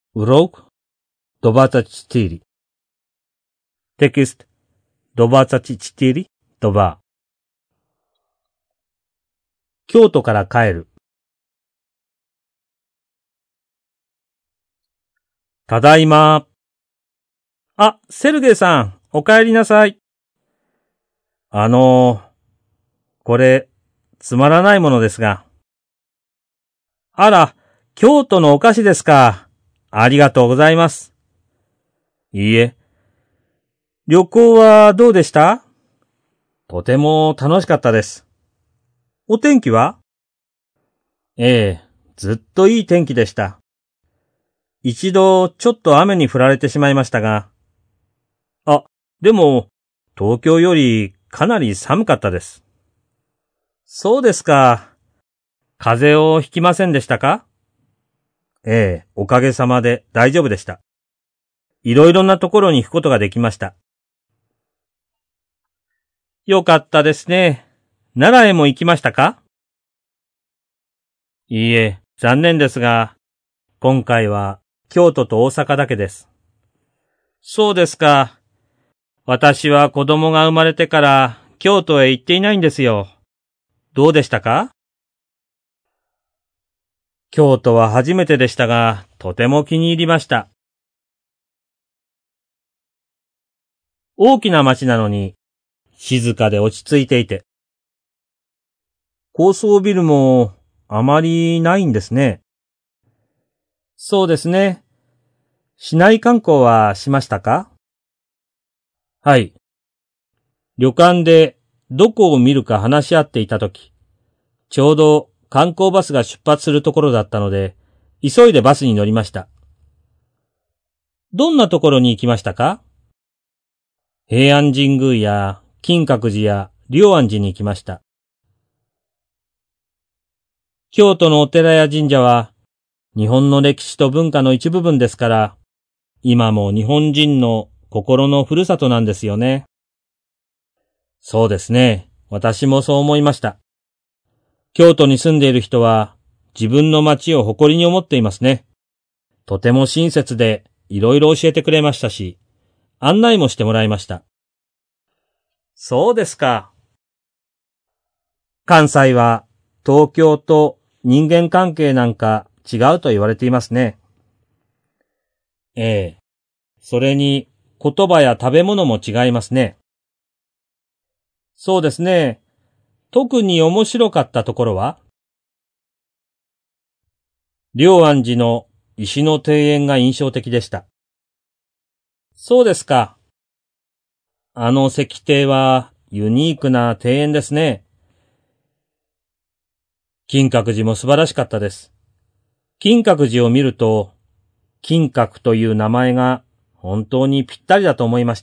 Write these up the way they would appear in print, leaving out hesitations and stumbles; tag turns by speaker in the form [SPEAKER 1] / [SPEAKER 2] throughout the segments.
[SPEAKER 1] Urok 24. Text 24 2. 京都から帰る。ただいま。あ、セルゲイさん、お帰りなさい。これ、つまらないものですが。あら、京都のお菓子ですか。ありがとうございます。いいえ。旅行はどうでした？とても楽しかったです。お天気は？ええ、ずっといい天気でした。一度ちょっと雨に降られてしまいましたが。あ、でも、東京よりかなり寒かったです。そうですか。風邪をひきませんでしたか？ええ、おかげさまで大丈夫でした。いろいろなところに行くことができました。よかったですね。奈良へも行きましたか？いいえ、残念ですが、今回は京都と大阪だけです。そうですか。私は子供が生まれてから京都へ行っていないんですよ。どうでしたか？京都は初めてでしたが、とても気に入りました。大きな町なのに、静かで落ち着いていて。高層ビルもあまりないんですね。そうですね。市内観光はしましたか？はい。旅館でどこを見るか話し合っていたとき、ちょうど観光バスが出発するところだったので、急いでバスに乗りました。どんなところに行きましたか？平安神宮や金閣寺や龍安寺に行きました。京都のお寺や神社は日本の歴史と文化の一部分ですから、今も日本人の心のふるさとなんですよね。そうですね。私もそう思いました。京都に住んでいる人は自分の街を誇りに思っていますね。とても親切でいろいろ教えてくれましたし、案内もしてもらいました。そうですか。関西は東京と人間関係なんか違うと言われていますね。ええ。それに言葉や食べ物も違いますね。そうですね。特に面白かったところは？龍安寺の石の庭園が印象的でした。そうですか。あの石庭はユニークな庭園ですね。金閣寺も素晴らしかったです。金閣寺を見ると、金閣という名前が本当にぴったりだと思いました。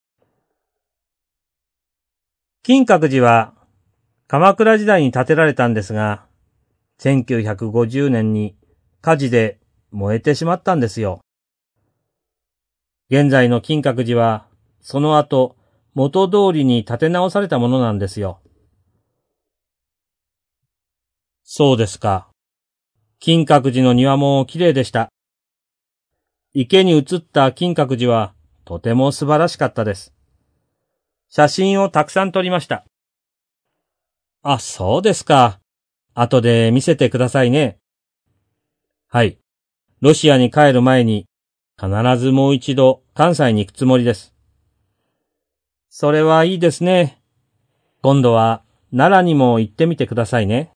[SPEAKER 1] 金閣寺は鎌倉時代に建てられたんですが、1950年に火事で燃えてしまったんですよ。現在の金閣寺はその後元通りに建て直されたものなんですよ。そうですか。金閣寺の庭も綺麗でした。池に映った金閣寺はとても素晴らしかったです。写真をたくさん撮りました。あ、そうですか。後で見せてくださいね。はい。ロシアに帰る前に必ずもう一度関西に行くつもりです。それはいいですね。今度は奈良にも行ってみてくださいね。